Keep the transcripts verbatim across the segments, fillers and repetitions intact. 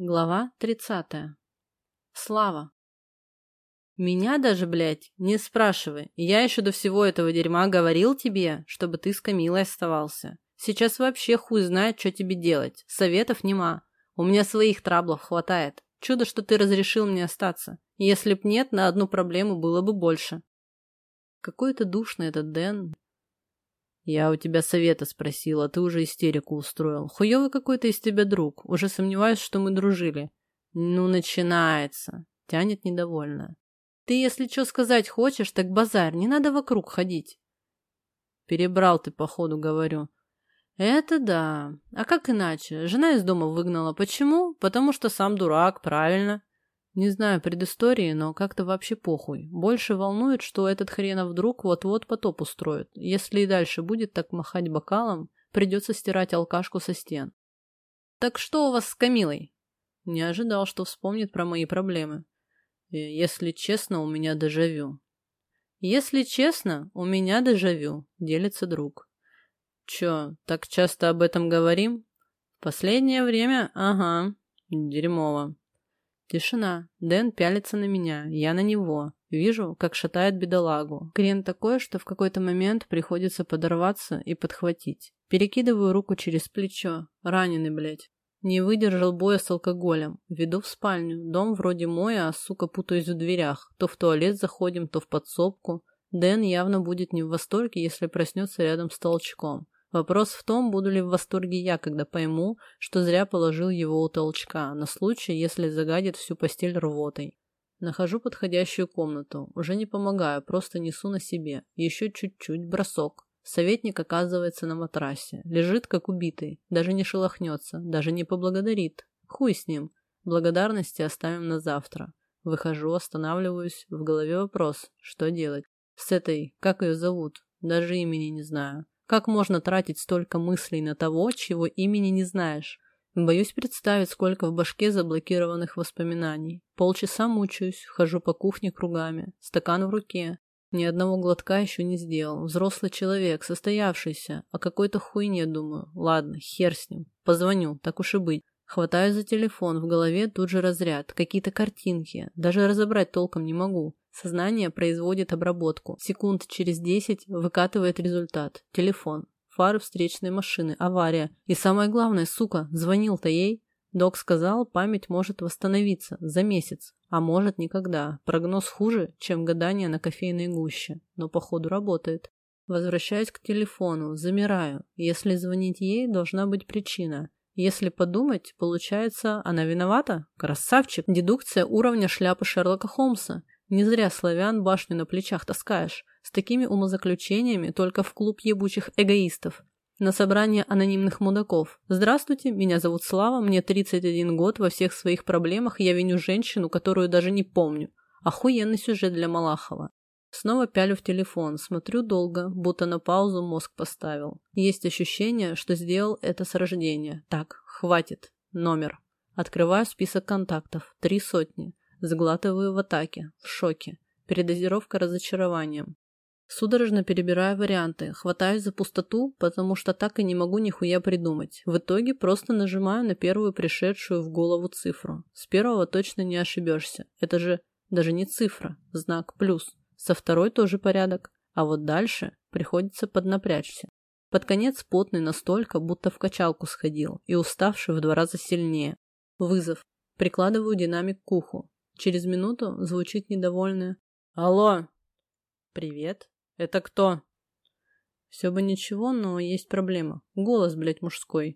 Глава тридцатая. Слава. Меня даже, блядь, не спрашивай. Я еще до всего этого дерьма говорил тебе, чтобы ты с Камилой оставался. Сейчас вообще хуй знает, что тебе делать. Советов нема. У меня своих траблов хватает. Чудо, что ты разрешил мне остаться. Если б нет, на одну проблему было бы больше. Какой-то душный этот Дэн. Я у тебя совета спросила, ты уже истерику устроил. Хуёвый какой-то из тебя друг. Уже сомневаюсь, что мы дружили. Ну, начинается. Тянет недовольно. Ты, если что сказать хочешь, так базарь. Не надо вокруг ходить. Перебрал ты, походу, говорю. Это да. А как иначе? Жена из дома выгнала. Почему? Потому что сам дурак, правильно. Не знаю предыстории, но как-то вообще похуй. Больше волнует, что этот хренов друг вот-вот потоп устроит. Если и дальше будет так махать бокалом, придется стирать алкашку со стен. Так что у вас с Камилой? Не ожидал, что вспомнит про мои проблемы. Если честно, у меня дежавю. Если честно, у меня дежавю, делится друг. Чё, так часто об этом говорим? В последнее время, ага, дерьмово. Тишина. Дэн пялится на меня, я на него. Вижу, как шатает бедолагу. Крен такой, что в какой-то момент приходится подорваться и подхватить. Перекидываю руку через плечо. Раненый, блядь. Не выдержал боя с алкоголем. Веду в спальню. Дом вроде мой, а, сука, путаюсь в дверях. То в туалет заходим, то в подсобку. Дэн явно будет не в восторге, если проснется рядом с толчком. Вопрос в том, буду ли в восторге я, когда пойму, что зря положил его у толчка, на случай, если загадит всю постель рвотой. Нахожу подходящую комнату. Уже не помогаю, просто несу на себе. Еще чуть-чуть, бросок. Советник оказывается на матрасе. Лежит, как убитый. Даже не шелохнется, даже не поблагодарит. Хуй с ним. Благодарности оставим на завтра. Выхожу, останавливаюсь. В голове вопрос, что делать? С этой, как ее зовут? Даже имени не знаю. Как можно тратить столько мыслей на того, чего имени не знаешь? Боюсь представить, сколько в башке заблокированных воспоминаний. Полчаса мучаюсь, хожу по кухне кругами. Стакан в руке. Ни одного глотка еще не сделал. Взрослый человек, состоявшийся. О какой-то хуйне думаю. Ладно, хер с ним. Позвоню, так уж и быть. Хватаю за телефон, в голове тут же разряд. Какие-то картинки. Даже разобрать толком не могу. Сознание производит обработку. Секунд через десять выкатывает результат. Телефон. Фары встречной машины. Авария. И самое главное, сука, звонил-то ей. Док сказал, память может восстановиться за месяц. А может никогда. Прогноз хуже, чем гадание на кофейной гуще. Но походу работает. Возвращаюсь к телефону. Замираю. Если звонить ей, должна быть причина. Если подумать, получается, она виновата? Красавчик. Дедукция уровня шляпы Шерлока Холмса. Не зря славян башню на плечах таскаешь. С такими умозаключениями только в клуб ебучих эгоистов. На собрание анонимных мудаков. Здравствуйте, меня зовут Слава, мне тридцать один год, во всех своих проблемах я виню женщину, которую даже не помню. Охуенный сюжет для Малахова. Снова пялю в телефон, смотрю долго, будто на паузу мозг поставил. Есть ощущение, что сделал это с рождения. Так, хватит. Номер. Открываю список контактов. Три сотни. Сглатываю в атаке. В шоке. Передозировка разочарованием. Судорожно перебираю варианты. Хватаюсь за пустоту, потому что так и не могу нихуя придумать. В итоге просто нажимаю на первую пришедшую в голову цифру. С первого точно не ошибешься. Это же даже не цифра. Знак плюс. Со второй тоже порядок. А вот дальше приходится поднапрячься. Под конец потный настолько, будто в качалку сходил. И уставший в два раза сильнее. Вызов. Прикладываю динамик к уху. Через минуту звучит недовольное «Алло!» «Привет. Это кто?» Все бы ничего, но есть проблема. Голос, блядь, мужской.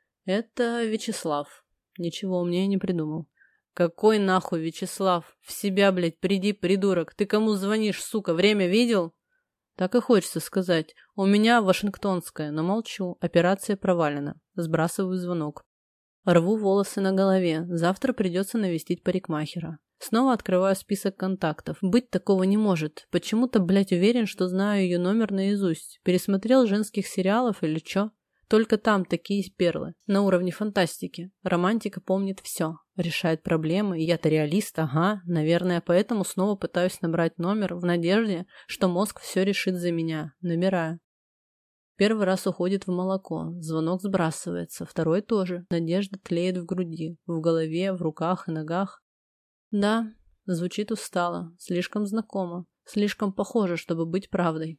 «Это Вячеслав. Ничего умнее не придумал». «Какой нахуй Вячеслав? В себя, блядь, приди, придурок. Ты кому звонишь, сука? Время видел?» Так и хочется сказать. «У меня Вашингтонская», но молчу. Операция провалена. Сбрасываю звонок. Рву волосы на голове. Завтра придется навестить парикмахера. Снова открываю список контактов. Быть такого не может. Почему-то, блядь, уверен, что знаю ее номер наизусть. Пересмотрел женских сериалов или чё? Только там такие перлы. На уровне фантастики. Романтика помнит все. Решает проблемы. Я-то реалист, ага. Наверное, поэтому снова пытаюсь набрать номер в надежде, что мозг все решит за меня. Набираю. Первый раз уходит в молоко, звонок сбрасывается, второй тоже. Надежда тлеет в груди, в голове, в руках и ногах. Да, звучит устало, слишком знакомо, слишком похоже, чтобы быть правдой.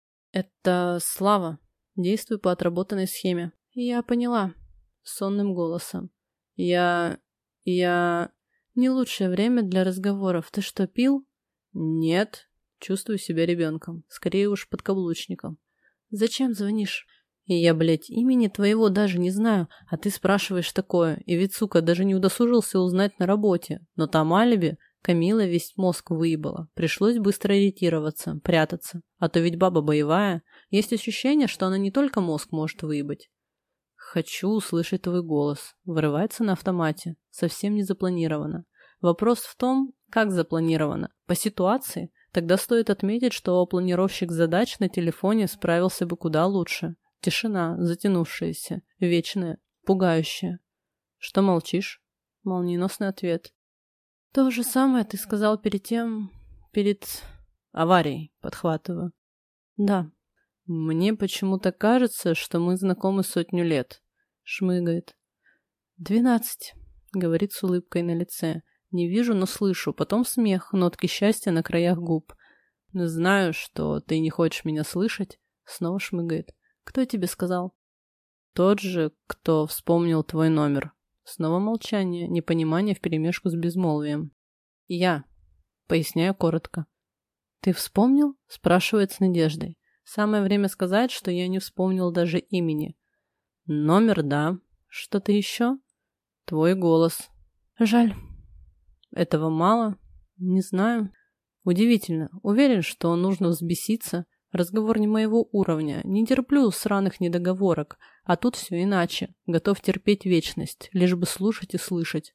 Это Слава. Действую по отработанной схеме. Я поняла. Сонным голосом. Я... я... Не лучшее время для разговоров. Ты что, пил? Нет. Чувствую себя ребенком. Скорее уж подкаблучником. Зачем звонишь? И я, блядь, имени твоего даже не знаю, а ты спрашиваешь такое. И ведь, сука, даже не удосужился узнать на работе. Но там алиби. Камила весь мозг выебала. Пришлось быстро ориентироваться, прятаться. А то ведь баба боевая. Есть ощущение, что она не только мозг может выебать. Хочу услышать твой голос. Вырывается на автомате. Совсем не запланировано. Вопрос в том, как запланировано. По ситуации? Тогда стоит отметить, что планировщик задач на телефоне справился бы куда лучше. Тишина, затянувшаяся, вечная, пугающая. Что молчишь? Молниеносный ответ. То же самое ты сказал перед тем... перед... аварией, подхватываю. Да. Мне почему-то кажется, что мы знакомы сотню лет. Шмыгает. Двенадцать, говорит с улыбкой на лице. Не вижу, но слышу. Потом смех, нотки счастья на краях губ. Знаю, что ты не хочешь меня слышать. Снова шмыгает. Кто тебе сказал? Тот же, кто вспомнил твой номер. Снова молчание, непонимание вперемешку с безмолвием. Я. Поясняю коротко. Ты вспомнил? Спрашивает с надеждой. Самое время сказать, что я не вспомнил даже имени. Номер, да. Что-то еще? Твой голос. Жаль. Этого мало? Не знаю. Удивительно. Уверен, что нужно взбеситься. Разговор не моего уровня. Не терплю сраных недоговорок. А тут все иначе. Готов терпеть вечность, лишь бы слушать и слышать.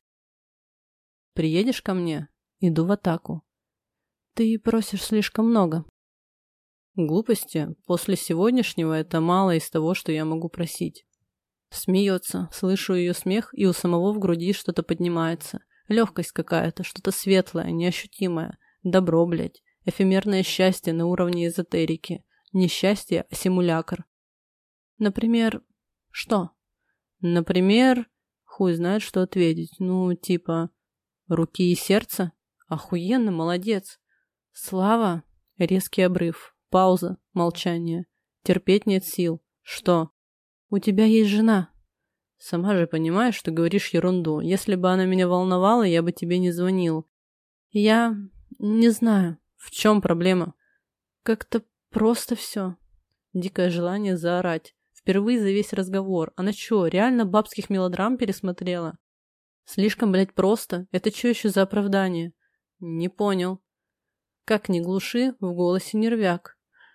Приедешь ко мне? Иду в атаку. Ты просишь слишком много. Глупости. После сегодняшнего это мало из того, что я могу просить. Смеется. Слышу ее смех, и у самого в груди что-то поднимается. Легкость какая-то, что-то светлое, неощутимое. Добро, блядь. Эфемерное счастье на уровне эзотерики. Не счастье, а симулякр. Например... Что? Например... Хуй знает, что ответить. Ну, типа... Руки и сердце? Охуенно, молодец. Слава? Резкий обрыв. Пауза. Молчание. Терпеть нет сил. Что? У тебя есть жена. Сама же понимаешь, что говоришь ерунду. Если бы она меня волновала, я бы тебе не звонил. Я... не знаю. В чем проблема? Как-то просто все. Дикое желание заорать. Впервые за весь разговор. Она что, реально бабских мелодрам пересмотрела? Слишком, блядь, просто. Это что еще за оправдание? Не понял. Как ни глуши, в голосе нервяк.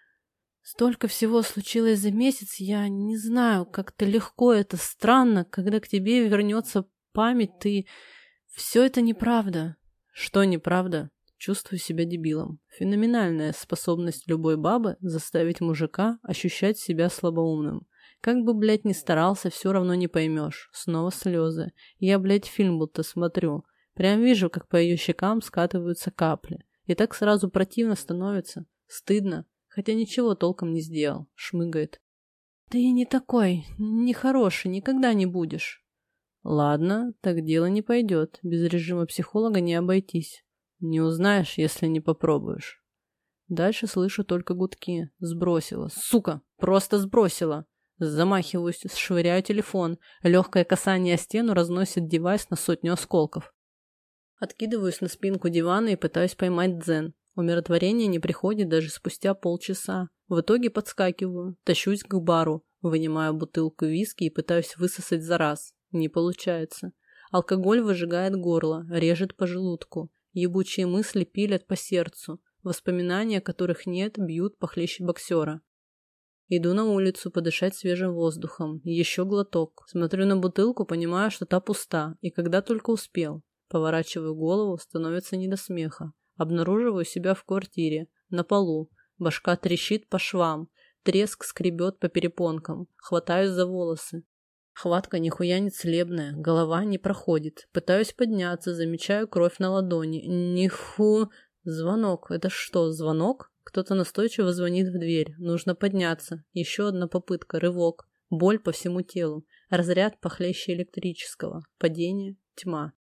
Столько всего случилось за месяц, я не знаю, как-то легко, это странно, когда к тебе вернется память, ты... Все это неправда. Что неправда? Чувствую себя дебилом. Феноменальная способность любой бабы заставить мужика ощущать себя слабоумным. Как бы, блядь, ни старался, все равно не поймешь. Снова слезы. Я, блядь, фильм будто смотрю. Прям вижу, как по ее щекам скатываются капли. И так сразу противно становится. Стыдно. Хотя ничего толком не сделал. Шмыгает. Ты не такой, нехороший, никогда не будешь. Ладно, так дело не пойдет. Без режима психолога не обойтись. Не узнаешь, если не попробуешь. Дальше слышу только гудки. Сбросила. Сука, просто сбросила. Замахиваюсь, швыряю телефон. Легкое касание о стену разносит девайс на сотню осколков. Откидываюсь на спинку дивана и пытаюсь поймать дзен. Умиротворение не приходит даже спустя полчаса. В итоге подскакиваю, тащусь к бару, вынимаю бутылку виски и пытаюсь высосать за раз. Не получается. Алкоголь выжигает горло, режет по желудку. Ебучие мысли пилят по сердцу. Воспоминания, которых нет, бьют похлеще боксера. Иду на улицу подышать свежим воздухом. Еще глоток. Смотрю на бутылку, понимаю, что та пуста. И когда только успел. Поворачиваю голову, становится не до смеха. Обнаруживаю себя в квартире, на полу. Башка трещит по швам. Треск скребет по перепонкам. Хватаюсь за волосы. Хватка нихуя не целебная. Голова не проходит. Пытаюсь подняться, замечаю кровь на ладони. Ниху... Звонок. Это что, звонок? Кто-то настойчиво звонит в дверь. Нужно подняться. Еще одна попытка. Рывок. Боль по всему телу. Разряд похлеще электрического. Падение. Тьма.